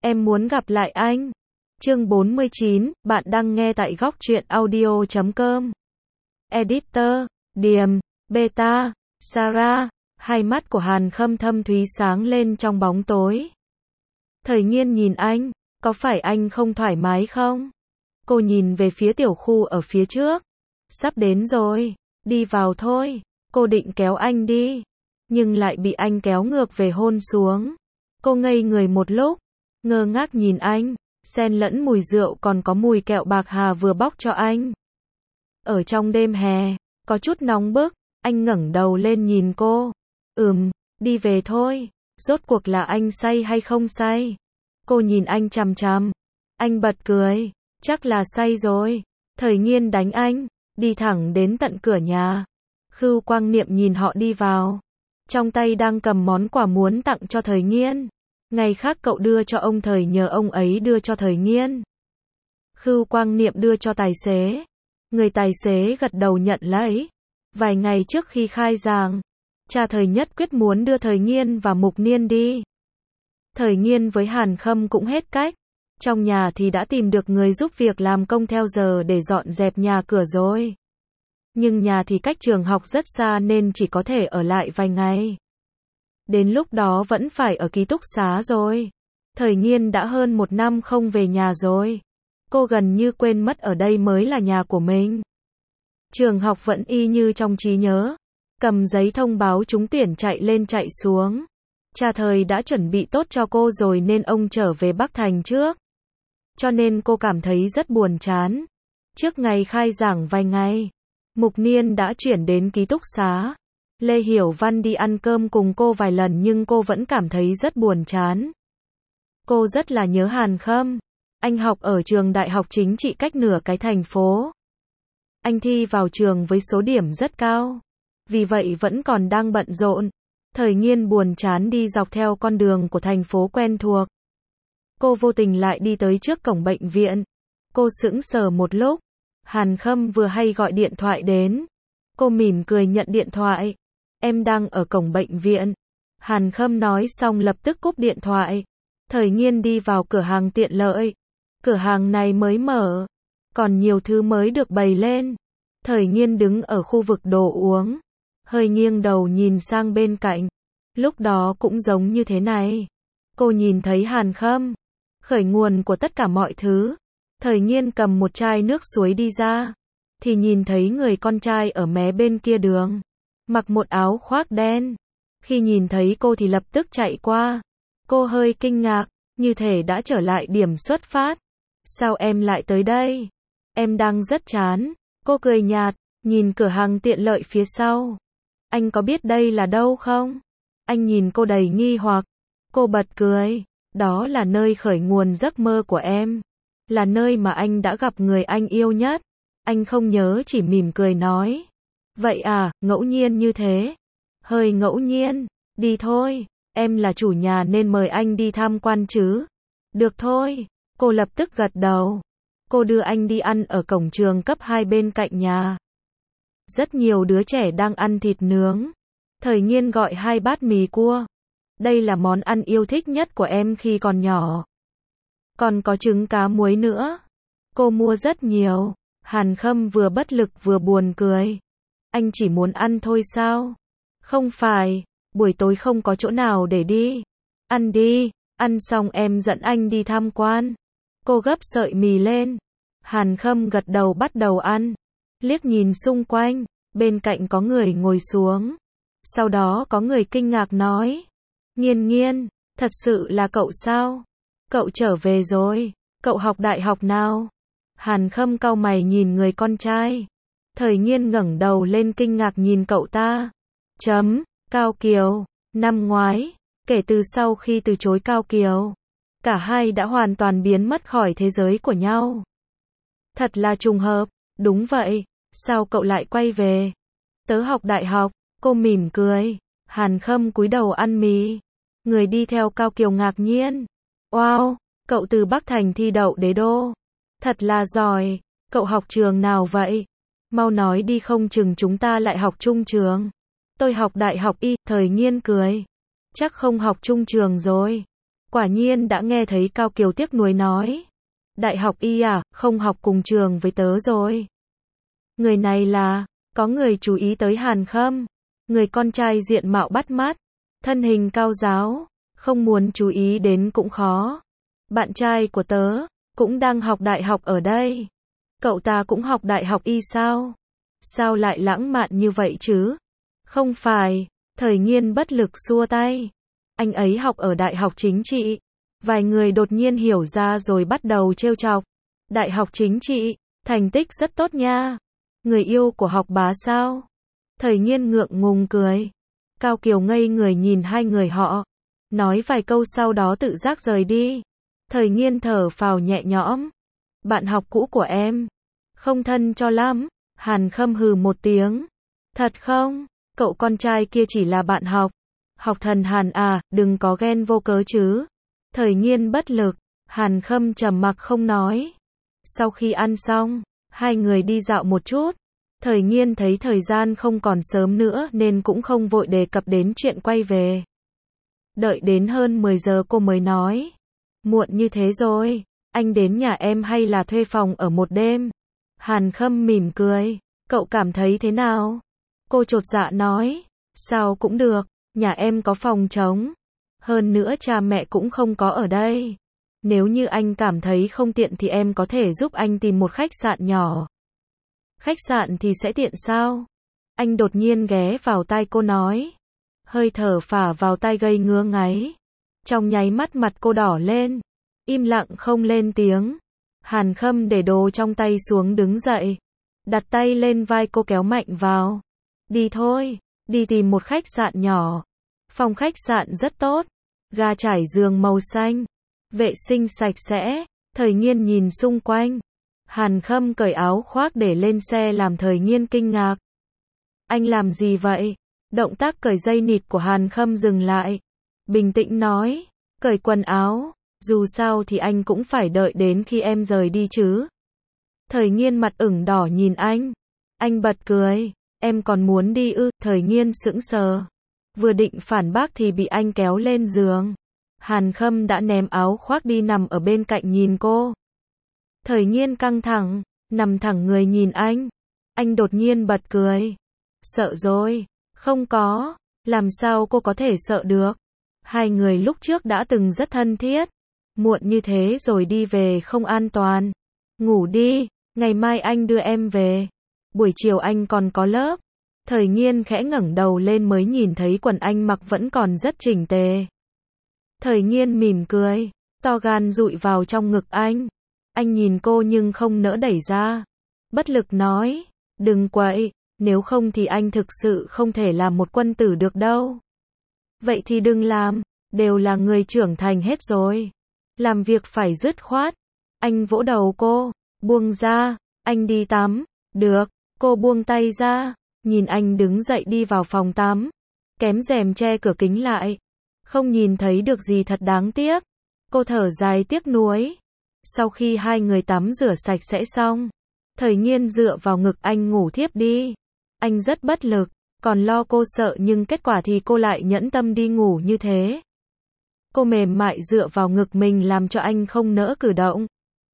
em muốn gặp lại anh. Chương 49, bạn đang nghe tại góc truyện audio.com. Editor, Điềm, Beta, Sarah, hai mắt của Hàn Khâm thâm thúy sáng lên trong bóng tối. Thời Nghiên nhìn anh, có phải anh không thoải mái không? Cô nhìn về phía tiểu khu ở phía trước. Sắp đến rồi, đi vào thôi. Cô định kéo anh đi, nhưng lại bị anh kéo ngược về hôn xuống. Cô ngây người một lúc, ngơ ngác nhìn anh, xen lẫn mùi rượu còn có mùi kẹo bạc hà vừa bóc cho anh. Ở trong đêm hè, có chút nóng bức, anh ngẩng đầu lên nhìn cô. Đi về thôi, rốt cuộc là anh say hay không say? Cô nhìn anh chằm chằm, anh bật cười, chắc là say rồi. Thời Nghiên đánh anh, đi thẳng đến tận cửa nhà. Khưu Quang Niệm nhìn họ đi vào, trong tay đang cầm món quà muốn tặng cho Thời Nghiên. Ngày khác cậu đưa cho ông Thời nhờ ông ấy đưa cho Thời Nghiên. Khưu Quang Niệm đưa cho tài xế. Người tài xế gật đầu nhận lấy. Vài ngày trước khi khai giảng, cha Thời nhất quyết muốn đưa Thời Nghiên và Mục Niên đi. Thời Nghiên với Hàn Khâm cũng hết cách. Trong nhà thì đã tìm được người giúp việc làm công theo giờ để dọn dẹp nhà cửa rồi. Nhưng nhà thì cách trường học rất xa nên chỉ có thể ở lại vài ngày. Đến lúc đó vẫn phải ở ký túc xá rồi. Thời Nghiên đã hơn 1 năm không về nhà rồi. Cô gần như quên mất ở đây mới là nhà của mình. Trường học vẫn y như trong trí nhớ. Cầm giấy thông báo trúng tuyển chạy lên chạy xuống. Cha Thời đã chuẩn bị tốt cho cô rồi nên ông trở về Bắc Thành trước. Cho nên cô cảm thấy rất buồn chán. Trước ngày khai giảng vài ngày, Mục Niên đã chuyển đến ký túc xá. Lê Hiểu Văn đi ăn cơm cùng cô vài lần nhưng cô vẫn cảm thấy rất buồn chán. Cô rất là nhớ Hàn Khâm. Anh học ở trường đại học chính trị cách nửa cái thành phố. Anh thi vào trường với số điểm rất cao. Vì vậy vẫn còn đang bận rộn. Thời Nghiên buồn chán đi dọc theo con đường của thành phố quen thuộc. Cô vô tình lại đi tới trước cổng bệnh viện. Cô sững sờ một lúc. Hàn Khâm vừa hay gọi điện thoại đến. Cô mỉm cười nhận điện thoại. Em đang ở cổng bệnh viện. Hàn Khâm nói xong lập tức cúp điện thoại. Thời Nghiên đi vào cửa hàng tiện lợi. Cửa hàng này mới mở. Còn nhiều thứ mới được bày lên. Thời Nghiên đứng ở khu vực đồ uống. Hơi nghiêng đầu nhìn sang bên cạnh. Lúc đó cũng giống như thế này. Cô nhìn thấy Hàn Khâm. Khởi nguồn của tất cả mọi thứ. Thời Nghiên cầm một chai nước suối đi ra. Thì nhìn thấy người con trai ở mé bên kia đường. Mặc một áo khoác đen. Khi nhìn thấy cô thì lập tức chạy qua. Cô hơi kinh ngạc, như thể đã trở lại điểm xuất phát. Sao em lại tới đây? Em đang rất chán. Cô cười nhạt, nhìn cửa hàng tiện lợi phía sau. Anh có biết đây là đâu không? Anh nhìn cô đầy nghi hoặc. Cô bật cười. Đó là nơi khởi nguồn giấc mơ của em. Là nơi mà anh đã gặp người anh yêu nhất. Anh không nhớ, chỉ mỉm cười nói. Vậy à, ngẫu nhiên như thế. Hơi ngẫu nhiên. Đi thôi, em là chủ nhà nên mời anh đi tham quan chứ. Được thôi. Cô lập tức gật đầu. Cô đưa anh đi ăn ở cổng trường cấp 2 bên cạnh nhà. Rất nhiều đứa trẻ đang ăn thịt nướng. Thời Nghiên gọi 2 bát mì cua. Đây là món ăn yêu thích nhất của em khi còn nhỏ. Còn có trứng cá muối nữa. Cô mua rất nhiều. Hàn Khâm vừa bất lực vừa buồn cười. Anh chỉ muốn ăn thôi sao? Không phải, buổi tối không có chỗ nào để đi. Ăn đi, ăn xong em dẫn anh đi tham quan. Cô gấp sợi mì lên. Hàn Khâm gật đầu bắt đầu ăn. Liếc nhìn xung quanh, bên cạnh có người ngồi xuống. Sau đó có người kinh ngạc nói. Nghiên Nghiên, thật sự là cậu sao? Cậu trở về rồi, cậu học đại học nào? Hàn Khâm cau mày nhìn người con trai. Thời Nghiên ngẩng đầu lên kinh ngạc nhìn cậu ta. Cao Kiều, năm ngoái, kể từ sau khi từ chối Cao Kiều, cả hai đã hoàn toàn biến mất khỏi thế giới của nhau. Thật là trùng hợp, đúng vậy, sao cậu lại quay về? Tớ học đại học, cô mỉm cười. Hàn Khâm cúi đầu ăn mì. Người đi theo Cao Kiều ngạc nhiên. Wow, cậu từ Bắc Thành thi đậu đế đô. Thật là giỏi, cậu học trường nào vậy? Mau nói đi không chừng chúng ta lại học chung trường. Tôi học đại học y, Thời Nghiên cười. Chắc không học chung trường rồi. Quả nhiên đã nghe thấy Cao Kiều tiếc nuối nói. Đại học y à, không học cùng trường với tớ rồi. Người này là, có người chú ý tới Hàn Khâm. Người con trai diện mạo bắt mắt, thân hình cao ráo, không muốn chú ý đến cũng khó. Bạn trai của tớ, cũng đang học đại học ở đây. Cậu ta cũng học đại học y sao? Sao lại lãng mạn như vậy chứ? Không phải, Thời Nghiên bất lực xua tay. Anh ấy học ở đại học chính trị. Vài người đột nhiên hiểu ra rồi bắt đầu trêu chọc. Đại học chính trị, thành tích rất tốt nha. Người yêu của học bá sao? Thời Nghiên ngượng ngùng cười. Cao Kiều ngây người nhìn hai người họ. Nói vài câu sau đó tự giác rời đi. Thời Nghiên thở phào nhẹ nhõm. Bạn học cũ của em. Không thân cho lắm. Hàn Khâm hừ một tiếng. Thật không? Cậu con trai kia chỉ là bạn học. Học thần Hàn à, đừng có ghen vô cớ chứ. Thời Nghiên bất lực. Hàn Khâm trầm mặc không nói. Sau khi ăn xong, hai người đi dạo một chút. Thời Nghiên thấy thời gian không còn sớm nữa nên cũng không vội đề cập đến chuyện quay về. Đợi đến hơn 10 giờ cô mới nói. Muộn như thế rồi, anh đến nhà em hay là thuê phòng ở một đêm? Hàn Khâm mỉm cười. Cậu cảm thấy thế nào? Cô chột dạ nói. Sao cũng được, nhà em có phòng trống. Hơn nữa cha mẹ cũng không có ở đây. Nếu như anh cảm thấy không tiện thì em có thể giúp anh tìm một khách sạn nhỏ. Khách sạn thì sẽ tiện sao? Anh đột nhiên ghé vào tai cô nói. Hơi thở phả vào tai gây ngứa ngáy. Trong nháy mắt mặt cô đỏ lên. Im lặng không lên tiếng. Hàn Khâm để đồ trong tay xuống đứng dậy. Đặt tay lên vai cô kéo mạnh vào. Đi thôi, đi tìm một khách sạn nhỏ. Phòng khách sạn rất tốt. Ga trải giường màu xanh. Vệ sinh sạch sẽ. Thời Nghiên nhìn xung quanh. Hàn Khâm cởi áo khoác để lên xe làm Thời Nghiên kinh ngạc. Anh làm gì vậy? Động tác cởi dây nịt của Hàn Khâm dừng lại. Bình tĩnh nói. Cởi quần áo. Dù sao thì anh cũng phải đợi đến khi em rời đi chứ. Thời Nghiên mặt ửng đỏ nhìn anh. Anh bật cười. Em còn muốn đi ư? Thời Nghiên sững sờ. Vừa định phản bác thì bị anh kéo lên giường. Hàn Khâm đã ném áo khoác đi nằm ở bên cạnh nhìn cô. Thời Nghiên căng thẳng, nằm thẳng người nhìn anh. Anh đột nhiên bật cười. Sợ rồi. Không có. Làm sao cô có thể sợ được? Hai người lúc trước đã từng rất thân thiết. Muộn như thế rồi đi về không an toàn. Ngủ đi, ngày mai anh đưa em về. Buổi chiều anh còn có lớp. Thời Nghiên khẽ ngẩng đầu lên mới nhìn thấy quần anh mặc vẫn còn rất chỉnh tề. Thời Nghiên mỉm cười, to gan dụi vào trong ngực anh. Anh nhìn cô nhưng không nỡ đẩy ra. Bất lực nói, đừng quậy, nếu không thì anh thực sự không thể làm một quân tử được đâu. Vậy thì đừng làm, đều là người trưởng thành hết rồi. Làm việc phải dứt khoát. Anh vỗ đầu cô, buông ra, anh đi tắm. Được, cô buông tay ra, nhìn anh đứng dậy đi vào phòng tắm. Kém rèm che cửa kính lại. Không nhìn thấy được gì thật đáng tiếc. Cô thở dài tiếc nuối. Sau khi hai người tắm rửa sạch sẽ xong, Thời Nghiên dựa vào ngực anh ngủ thiếp đi. Anh rất bất lực, còn lo cô sợ nhưng kết quả thì cô lại nhẫn tâm đi ngủ như thế. Cô mềm mại dựa vào ngực mình làm cho anh không nỡ cử động.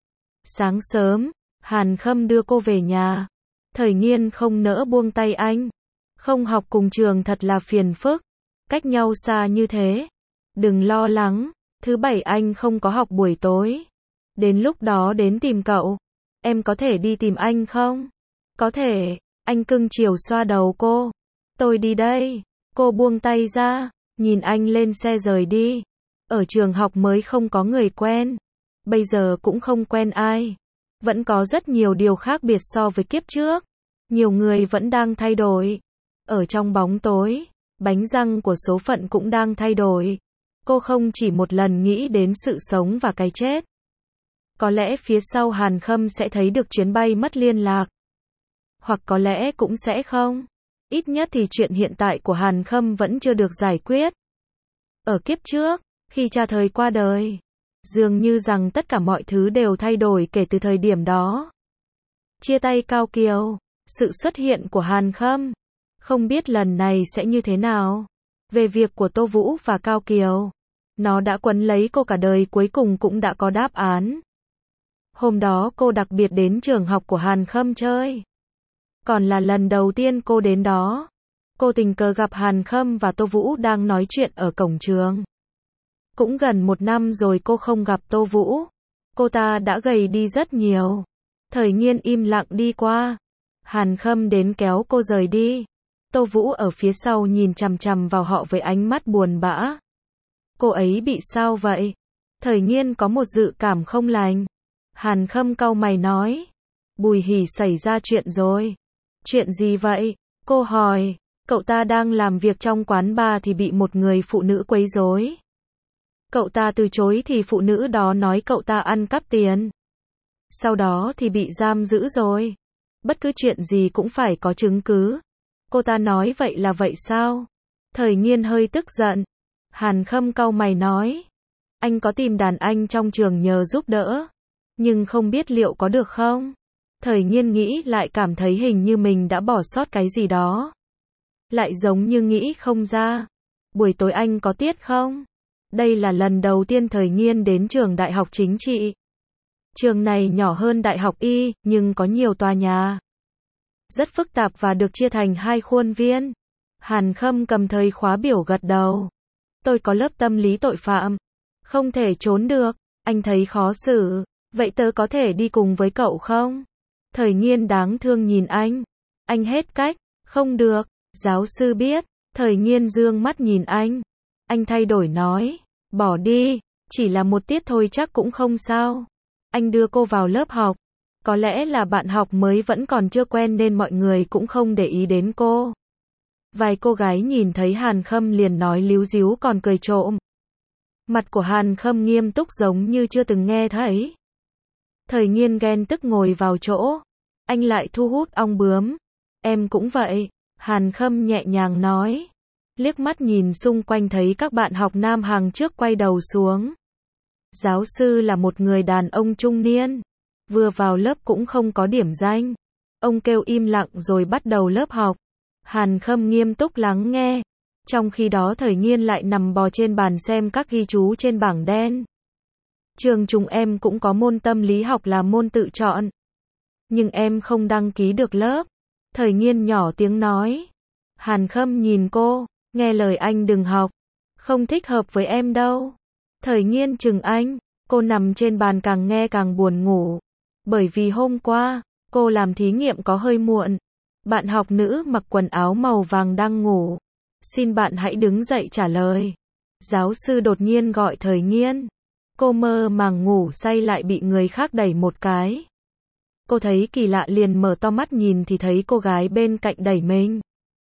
Sáng sớm, Hàn Khâm đưa cô về nhà. Thời Nghiên không nỡ buông tay anh. Không học cùng trường thật là phiền phức. Cách nhau xa như thế. Đừng lo lắng, thứ bảy anh không có học buổi tối. Đến lúc đó đến tìm cậu. Em có thể đi tìm anh không? Có thể, anh cưng chiều xoa đầu cô. Tôi đi đây. Cô buông tay ra, nhìn anh lên xe rời đi. Ở trường học mới không có người quen. Bây giờ cũng không quen ai. Vẫn có rất nhiều điều khác biệt so với kiếp trước. Nhiều người vẫn đang thay đổi. Ở trong bóng tối, bánh răng của số phận cũng đang thay đổi. Cô không chỉ một lần nghĩ đến sự sống và cái chết. Có lẽ phía sau Hàn Khâm sẽ thấy được chuyến bay mất liên lạc. Hoặc có lẽ cũng sẽ không. Ít nhất thì chuyện hiện tại của Hàn Khâm vẫn chưa được giải quyết. Ở kiếp trước, khi cha Thời qua đời, dường như rằng tất cả mọi thứ đều thay đổi kể từ thời điểm đó. Chia tay Cao Kiều, sự xuất hiện của Hàn Khâm. Không biết lần này sẽ như thế nào. Về việc của Tô Vũ và Cao Kiều, Nó đã quấn lấy cô cả đời, cuối cùng cũng đã có đáp án. Hôm đó cô đặc biệt đến trường học của Hàn Khâm chơi. Còn là lần đầu tiên cô đến đó. Cô tình cờ gặp Hàn Khâm và Tô Vũ đang nói chuyện ở cổng trường. Cũng gần 1 năm rồi cô không gặp Tô Vũ. Cô ta đã gầy đi rất nhiều. Thời Nghiên im lặng đi qua. Hàn Khâm đến kéo cô rời đi. Tô Vũ ở phía sau nhìn chằm chằm vào họ với ánh mắt buồn bã. Cô ấy bị sao vậy? Thời Nghiên có một dự cảm không lành. Hàn Khâm cau mày nói. Bùi Hỉ xảy ra chuyện rồi. Chuyện gì vậy? Cô hỏi. Cậu ta đang làm việc trong quán bar thì bị một người phụ nữ quấy rối. Cậu ta từ chối thì phụ nữ đó nói cậu ta ăn cắp tiền. Sau đó thì bị giam giữ rồi. Bất cứ chuyện gì cũng phải có chứng cứ. Cô ta nói vậy là vậy sao? Thời Nghiên hơi tức giận. Hàn Khâm cau mày nói. Anh có tìm đàn anh trong trường nhờ giúp đỡ. Nhưng không biết liệu có được không? Thời Nghiên nghĩ lại cảm thấy hình như mình đã bỏ sót cái gì đó. Lại giống như nghĩ không ra. Buổi tối anh có tiết không? Đây là lần đầu tiên Thời Nghiên đến trường đại học chính trị. Trường này nhỏ hơn đại học Y, nhưng có nhiều tòa nhà. Rất phức tạp và được chia thành 2 khuôn viên. Hàn Khâm cầm thời khóa biểu gật đầu. Tôi có lớp tâm lý tội phạm. Không thể trốn được. Anh thấy khó xử. Vậy tớ có thể đi cùng với cậu không? Thời Nghiên đáng thương nhìn anh. Anh hết cách. Không được. Giáo sư biết. Thời Nghiên dương mắt nhìn anh. Anh thay đổi nói. Bỏ đi. Chỉ là một tiết thôi chắc cũng không sao. Anh đưa cô vào lớp học. Có lẽ là bạn học mới vẫn còn chưa quen nên mọi người cũng không để ý đến cô. Vài cô gái nhìn thấy Hàn Khâm liền nói líu díu còn cười trộm. Mặt của Hàn Khâm nghiêm túc giống như chưa từng nghe thấy. Thời Nghiên ghen tức ngồi vào chỗ. Anh lại thu hút ong bướm. Em cũng vậy. Hàn Khâm nhẹ nhàng nói. Liếc mắt nhìn xung quanh thấy các bạn học nam hàng trước quay đầu xuống. Giáo sư là một người đàn ông trung niên. Vừa vào lớp cũng không có điểm danh. Ông kêu im lặng rồi bắt đầu lớp học. Hàn Khâm nghiêm túc lắng nghe. Trong khi đó Thời Nghiên lại nằm bò trên bàn xem các ghi chú trên bảng đen. Trường chúng em cũng có môn tâm lý học là môn tự chọn. Nhưng em không đăng ký được lớp. Thời Nghiên nhỏ tiếng nói. Hàn Khâm nhìn cô. Nghe lời anh đừng học. Không thích hợp với em đâu. Thời Nghiên chừng anh. Cô nằm trên bàn càng nghe càng buồn ngủ. Bởi vì hôm qua, cô làm thí nghiệm có hơi muộn. Bạn học nữ mặc quần áo màu vàng đang ngủ. Xin bạn hãy đứng dậy trả lời. Giáo sư đột nhiên gọi Thời Nghiên. Cô mơ màng ngủ say lại bị người khác đẩy một cái. Cô thấy kỳ lạ liền mở to mắt nhìn thì thấy cô gái bên cạnh đẩy mình.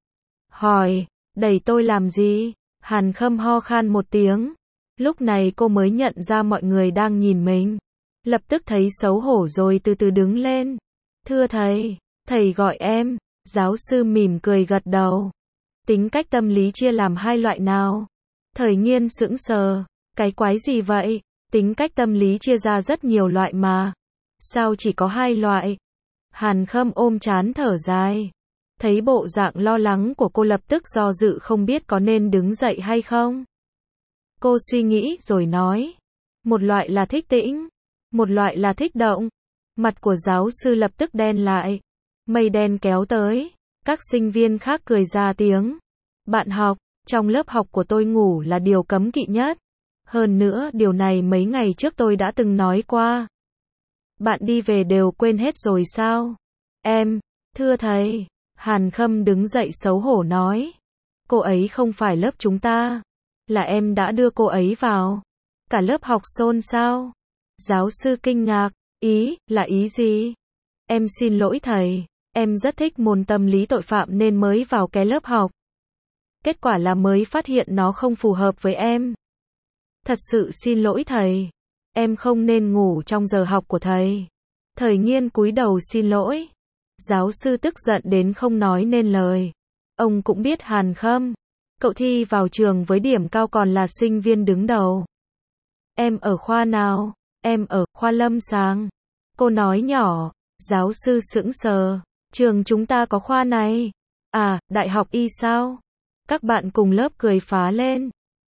Hỏi, đẩy tôi làm gì? Hàn Khâm ho khan một tiếng. Lúc này cô mới nhận ra mọi người đang nhìn mình. Lập tức thấy xấu hổ rồi từ từ đứng lên. Thưa thầy, thầy gọi em. Giáo sư mỉm cười gật đầu. Tính cách tâm lý chia làm 2 loại nào? Thời Nghiên sững sờ. Cái quái gì vậy? Tính cách tâm lý chia ra rất nhiều loại mà. Sao chỉ có 2 loại? Hàn Khâm ôm trán thở dài. Thấy bộ dạng lo lắng của cô lập tức do dự không biết có nên đứng dậy hay không. Cô suy nghĩ rồi nói. Một loại là thích tĩnh. Một loại là thích động. Mặt của giáo sư lập tức đen lại. Mây đen kéo tới. Các sinh viên khác cười ra tiếng. Bạn học, trong lớp học của tôi ngủ là điều cấm kỵ nhất. Hơn nữa điều này mấy ngày trước tôi đã từng nói qua. Bạn đi về đều quên hết rồi sao? Em, thưa thầy. Hàn Khâm đứng dậy xấu hổ nói. Cô ấy không phải lớp chúng ta. Là em đã đưa cô ấy vào. Cả lớp học xôn xao. Giáo sư kinh ngạc. Ý, là ý gì? Em xin lỗi thầy. Em rất thích môn tâm lý tội phạm nên mới vào cái lớp học. Kết quả là mới phát hiện nó không phù hợp với em. Thật sự xin lỗi thầy. Em không nên ngủ trong giờ học của thầy. Thời Nghiên cúi đầu xin lỗi. Giáo sư tức giận đến không nói nên lời. Ông cũng biết Hàn Khâm. Cậu thi vào trường với điểm cao còn là sinh viên đứng đầu. Em ở khoa nào? Em ở khoa lâm sàng. Cô nói nhỏ. Giáo sư sững sờ. Trường chúng ta có khoa này. À, đại học Y sao? Các bạn cùng lớp cười phá lên.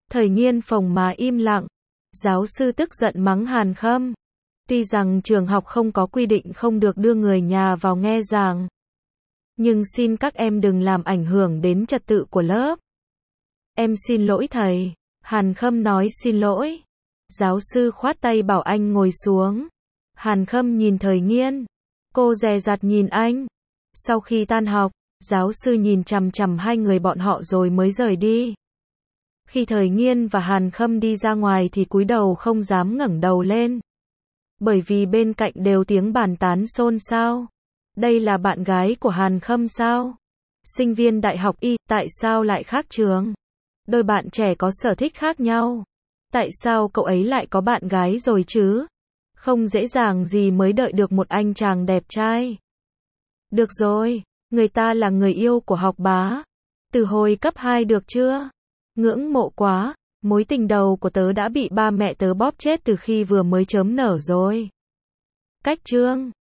Thời Nghiên phồng má im lặng. Giáo sư tức giận mắng Hàn Khâm. Tuy rằng trường học không có quy định không được đưa người nhà vào nghe giảng, nhưng xin các em đừng làm ảnh hưởng đến trật tự của lớp. Em xin lỗi thầy. Hàn Khâm nói xin lỗi. Giáo sư khoát tay bảo anh ngồi xuống. Hàn Khâm nhìn Thời Nghiên. Cô dè dặt nhìn anh. Sau khi tan học, giáo sư nhìn chằm chằm hai người bọn họ rồi mới rời đi. Khi Thời Nghiên và Hàn Khâm đi ra ngoài thì cúi đầu không dám ngẩng đầu lên. Bởi vì bên cạnh đều tiếng bàn tán xôn xao. Đây là bạn gái của Hàn Khâm sao? Sinh viên đại học Y, tại sao lại khác trường? Đôi bạn trẻ có sở thích khác nhau. Tại sao cậu ấy lại có bạn gái rồi chứ? Không dễ dàng gì mới đợi được một anh chàng đẹp trai. Được rồi, người ta là người yêu của học bá. Từ hồi cấp 2 được chưa? Ngưỡng mộ quá, mối tình đầu của tớ đã bị ba mẹ tớ bóp chết từ khi vừa mới chớm nở rồi. Cách chương